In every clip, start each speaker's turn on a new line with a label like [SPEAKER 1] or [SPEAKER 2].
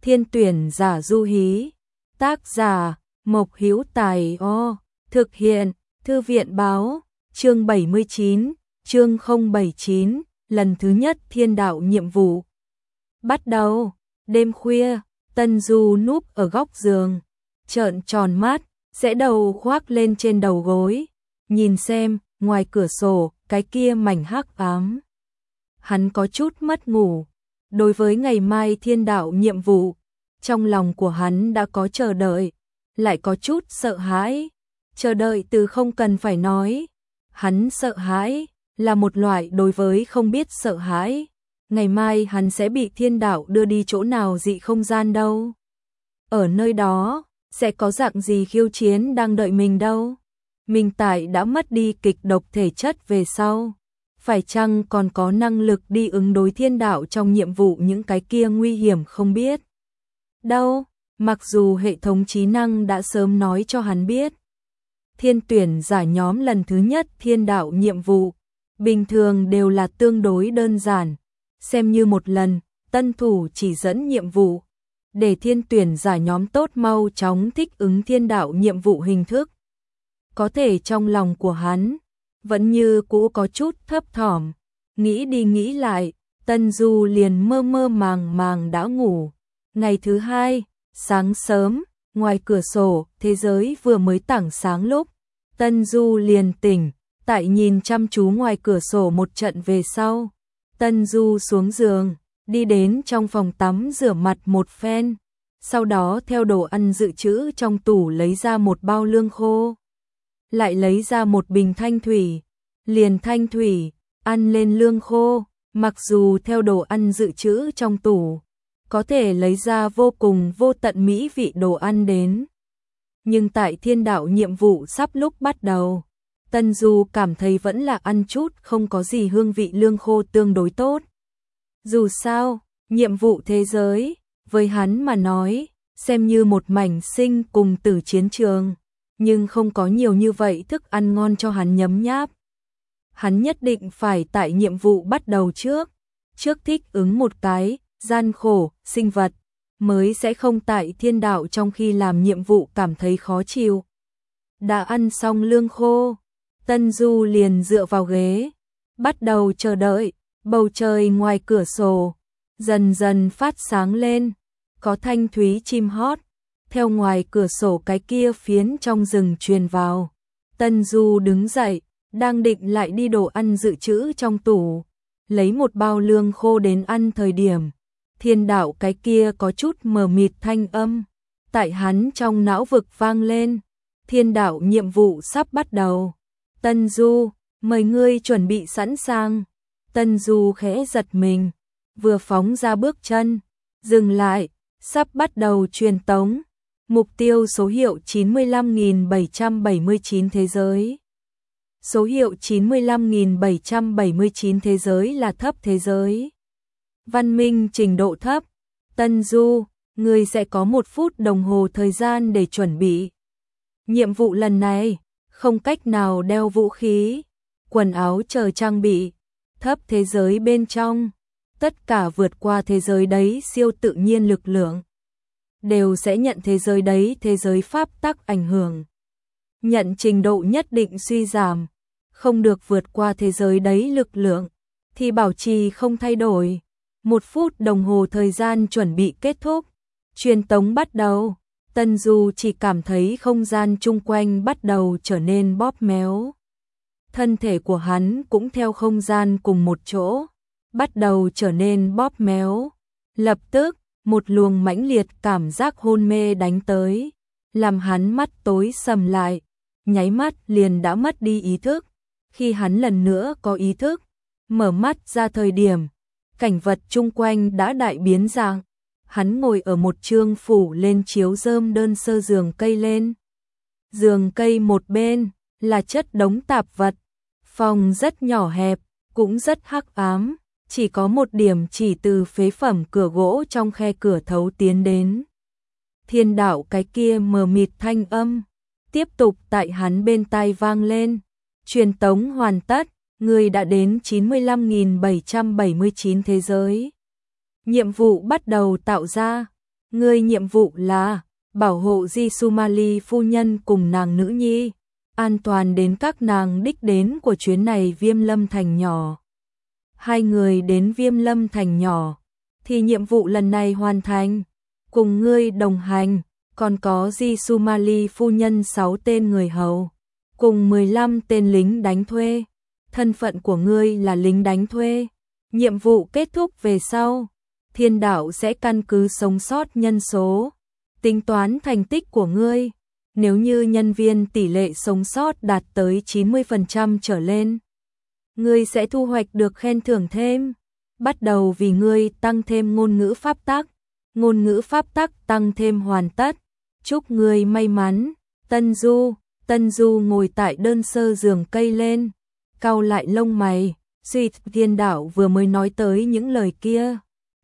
[SPEAKER 1] Thiên tuyển giả Du Hí. Tác giả Mộc Hữu Tài. Thực hiện Thư viện báo. Chương 79, chương 079, lần thứ nhất thiên đạo nhiệm vụ. Bắt đầu, đêm khuya, Tân Du núp ở góc giường, trợn tròn mắt, rẽ đầu khoác lên trên đầu gối, nhìn xem, ngoài cửa sổ, cái kia mảnh hắc ám. Hắn có chút mất ngủ, đối với ngày mai thiên đạo nhiệm vụ, trong lòng của hắn đã có chờ đợi, lại có chút sợ hãi. Chờ đợi từ không cần phải nói, hắn sợ hãi là một loại đối với không biết sợ hãi. Ngày mai hắn sẽ bị thiên đạo đưa đi chỗ nào dị không gian đâu? Ở nơi đó, sẽ có dạng gì khiêu chiến đang đợi mình đâu? Mình tại đã mất đi kịch độc thể chất về sau, phải chăng còn có năng lực đi ứng đối thiên đạo trong nhiệm vụ những cái kia nguy hiểm không biết? Đâu, mặc dù hệ thống trí năng đã sớm nói cho hắn biết. Thiên tuyển giả nhóm lần thứ nhất thiên đạo nhiệm vụ, bình thường đều là tương đối đơn giản, xem như một lần, tân thủ chỉ dẫn nhiệm vụ, để thiên tuyển giả nhóm tốt mau chóng thích ứng thiên đạo nhiệm vụ hình thức. Có thể trong lòng của hắn, vẫn như cũ có chút thấp thỏm, nghĩ đi nghĩ lại, Tân Du liền mơ mơ màng màng đã ngủ. Ngày thứ hai, sáng sớm, ngoài cửa sổ, thế giới vừa mới tảng sáng lúc, Tân Du liền tỉnh, tại nhìn chăm chú ngoài cửa sổ một trận về sau. Tân Du xuống giường, đi đến trong phòng tắm rửa mặt một phen, sau đó theo đồ ăn dự trữ trong tủ lấy ra một bao lương khô, lại lấy ra một bình thanh thủy, liền thanh thủy, ăn lên lương khô, mặc dù theo đồ ăn dự trữ trong tủ, có thể lấy ra vô cùng vô tận mỹ vị đồ ăn đến. Nhưng tại thiên đạo nhiệm vụ sắp lúc bắt đầu, Tân Du cảm thấy vẫn là ăn chút không có gì hương vị lương khô tương đối tốt. Dù sao, nhiệm vụ thế giới, với hắn mà nói, xem như một mảnh sinh cùng tử chiến trường, nhưng không có nhiều như vậy thức ăn ngon cho hắn nhấm nháp. Hắn nhất định phải tại nhiệm vụ bắt đầu trước thích ứng một cái, gian khổ, sinh vật, mới sẽ không tại thiên đạo trong khi làm nhiệm vụ cảm thấy khó chịu. Đã ăn xong lương khô, Tân Du liền dựa vào ghế, bắt đầu chờ đợi. Bầu trời ngoài cửa sổ dần dần phát sáng lên, có thanh thúy chim hót theo ngoài cửa sổ cái kia phiến trong rừng truyền vào. Tân Du đứng dậy, đang định lại đi đồ ăn dự trữ trong tủ, lấy một bao lương khô đến ăn thời điểm, thiên đạo cái kia có chút mờ mịt thanh âm tại hắn trong não vực vang lên. Thiên đạo nhiệm vụ sắp bắt đầu. Tân Du, mời ngươi chuẩn bị sẵn sàng. Tân Du khẽ giật mình, vừa phóng ra bước chân, dừng lại, sắp bắt đầu truyền tống. Mục tiêu số hiệu 95.779 thế giới. Số hiệu 95.779 thế giới là thấp thế giới. Văn minh trình độ thấp. Tân Du, ngươi sẽ có 1 phút đồng hồ thời gian để chuẩn bị. Nhiệm vụ lần này, không cách nào đeo vũ khí, quần áo chờ trang bị. Thấp thế giới bên trong, tất cả vượt qua thế giới đấy siêu tự nhiên lực lượng, đều sẽ nhận thế giới đấy thế giới pháp tắc ảnh hưởng. Nhận trình độ nhất định suy giảm, không được vượt qua thế giới đấy lực lượng, thì bảo trì không thay đổi. 1 phút đồng hồ thời gian chuẩn bị kết thúc, truyền tống bắt đầu. Tân Du chỉ cảm thấy không gian chung quanh bắt đầu trở nên bóp méo. Thân thể của hắn cũng theo không gian cùng một chỗ, bắt đầu trở nên bóp méo. Lập tức, một luồng mãnh liệt cảm giác hôn mê đánh tới, làm hắn mắt tối sầm lại, nháy mắt liền đã mất đi ý thức. Khi hắn lần nữa có ý thức, mở mắt ra thời điểm, cảnh vật chung quanh đã đại biến dạng. Hắn ngồi ở một chương phủ lên chiếu rơm đơn sơ giường cây lên. Giường cây một bên là chất đống tạp vật. Phòng rất nhỏ hẹp, cũng rất hắc ám, chỉ có một điểm chỉ từ phế phẩm cửa gỗ trong khe cửa thấu tiến đến. Thiên đạo cái kia mờ mịt thanh âm, tiếp tục tại hắn bên tai vang lên. Truyền tống hoàn tất, người đã đến 95.779 thế giới. Nhiệm vụ bắt đầu tạo ra. Ngươi nhiệm vụ là bảo hộ Jisumali phu nhân cùng nàng nữ nhi, an toàn đến các nàng đích đến của chuyến này Viêm Lâm Thành nhỏ. Hai người đến Viêm Lâm Thành nhỏ, thì nhiệm vụ lần này hoàn thành. Cùng ngươi đồng hành, còn có Jisumali phu nhân 6 tên người hầu, cùng 15 tên lính đánh thuê. Thân phận của ngươi là lính đánh thuê. Nhiệm vụ kết thúc về sau, thiên đạo sẽ căn cứ sống sót nhân số, tính toán thành tích của ngươi. Nếu như nhân viên tỷ lệ sống sót đạt tới 90% trở lên, ngươi sẽ thu hoạch được khen thưởng thêm. Bắt đầu vì ngươi tăng thêm ngôn ngữ pháp tắc. Ngôn ngữ pháp tắc tăng thêm hoàn tất. Chúc ngươi may mắn. Tân Du ngồi tại đơn sơ giường cây lên, cau lại lông mày, suy thiên đạo vừa mới nói tới những lời kia.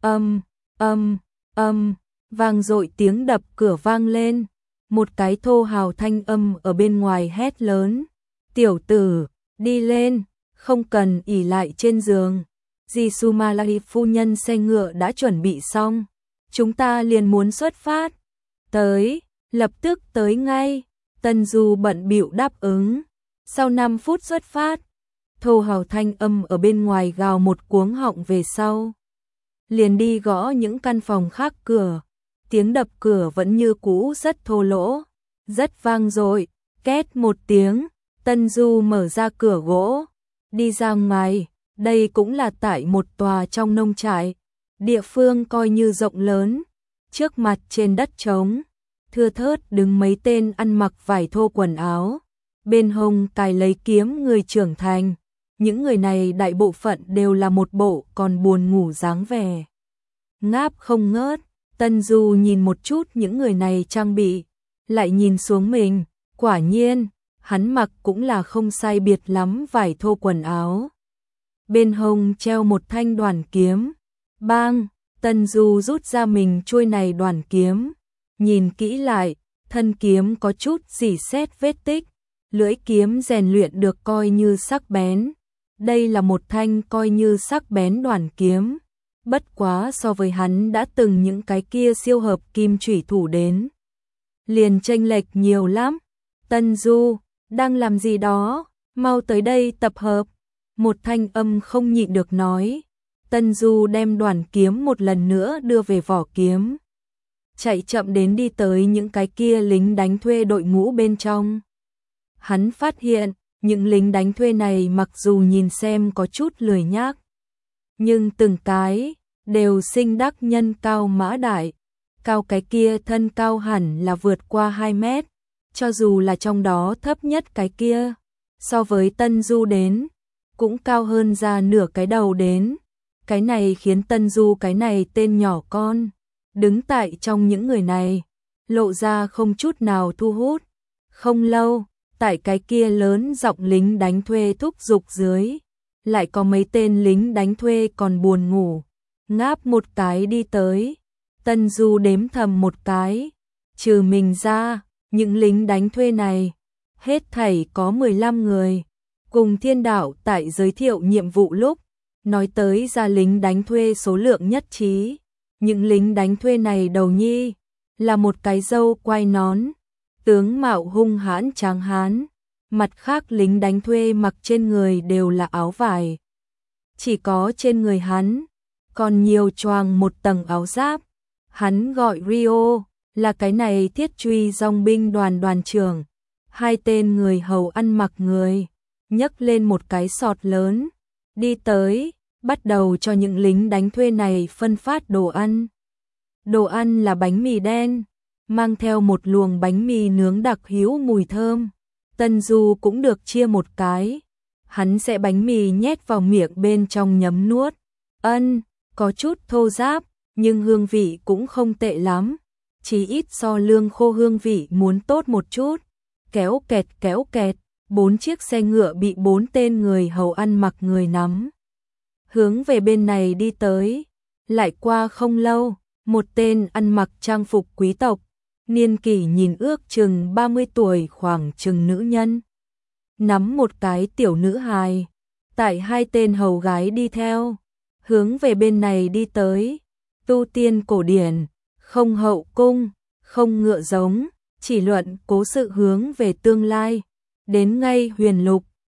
[SPEAKER 1] Vang dội tiếng đập cửa vang lên. Một cái thô hào thanh âm ở bên ngoài hét lớn. Tiểu tử, đi lên, không cần ỉ lại trên giường. Jisumali phu nhân xe ngựa đã chuẩn bị xong. Chúng ta liền muốn xuất phát. Tới, lập tức tới ngay. Tân Du bận bịu đáp ứng. Sau 5 phút xuất phát, thô hào thanh âm ở bên ngoài gào một cuống họng về sau. Liền đi gõ những căn phòng khác cửa. Tiếng đập cửa vẫn như cũ rất thô lỗ, rất vang dội. Két một tiếng, Tân Du mở ra cửa gỗ, đi ra ngoài. Đây cũng là tại một tòa trong nông trại, địa phương coi như rộng lớn. Trước mặt trên đất trống, thưa thớt đứng mấy tên ăn mặc vải thô quần áo, bên hông cài lấy kiếm người trưởng thành. Những người này đại bộ phận đều là một bộ còn buồn ngủ dáng vẻ, ngáp không ngớt. Tân Du nhìn một chút những người này trang bị, lại nhìn xuống mình, quả nhiên, hắn mặc cũng là không sai biệt lắm vải thô quần áo. Bên hông treo một thanh đoản kiếm. Bang, Tân Du rút ra mình chuôi này đoản kiếm, nhìn kỹ lại, thân kiếm có chút rỉ sét vết tích, lưỡi kiếm rèn luyện được coi như sắc bén. Đây là một thanh coi như sắc bén đoản kiếm. Bất quá so với hắn đã từng những cái kia siêu hợp kim chủy thủ đến, liền chênh lệch nhiều lắm. Tân Du, đang làm gì đó, mau tới đây tập hợp. Một thanh âm không nhịn được nói. Tân Du đem đoản kiếm một lần nữa đưa về vỏ kiếm, chạy chậm đến đi tới những cái kia lính đánh thuê đội ngũ bên trong. Hắn phát hiện, những lính đánh thuê này mặc dù nhìn xem có chút lười nhác, nhưng từng cái đều sinh đắc nhân cao mã đại. Cao cái kia thân cao hẳn là vượt qua 2 mét, cho dù là trong đó thấp nhất cái kia, so với Tân Du đến, cũng cao hơn ra nửa cái đầu đến. Cái này khiến Tân Du cái này tên nhỏ con, đứng tại trong những người này, lộ ra không chút nào thu hút. Không lâu, tại cái kia lớn giọng lính đánh thuê thúc giục dưới, lại có mấy tên lính đánh thuê còn buồn ngủ, ngáp một cái đi tới. Tân Du đếm thầm một cái, trừ mình ra, những lính đánh thuê này, hết thảy có 15 người. Cùng thiên đạo tại giới thiệu nhiệm vụ lúc, nói tới ra lính đánh thuê số lượng nhất trí. Những lính đánh thuê này đầu nhi, là một cái râu quai nón, tướng mạo hung hãn tráng hán. Mặt khác lính đánh thuê mặc trên người đều là áo vải. Chỉ có trên người hắn, còn nhiều choàng một tầng áo giáp. Hắn gọi Rio, là cái này thiết truy dòng binh đoàn đoàn trưởng. Hai tên người hầu ăn mặc người, nhấc lên một cái sọt lớn, đi tới, bắt đầu cho những lính đánh thuê này phân phát đồ ăn. Đồ ăn là bánh mì đen, mang theo một luồng bánh mì nướng đặc hữu mùi thơm. Tân Du cũng được chia một cái, hắn sẽ bánh mì nhét vào miệng bên trong nhấm nuốt. Có chút thô ráp, nhưng hương vị cũng không tệ lắm, chỉ ít so lương khô hương vị muốn tốt một chút. Kéo kẹt, 4 chiếc xe ngựa bị 4 tên người hầu ăn mặc người nắm, hướng về bên này đi tới. Lại qua không lâu, một tên ăn mặc trang phục quý tộc, niên kỷ nhìn ước chừng 30 tuổi khoảng chừng nữ nhân, nắm một cái tiểu nữ hài, tại hai tên hầu gái đi theo, hướng về bên này đi tới. Tu tiên cổ điển, không hậu cung, không ngựa giống, chỉ luận cố sự hướng về tương lai. Đến ngay Huyền Lục,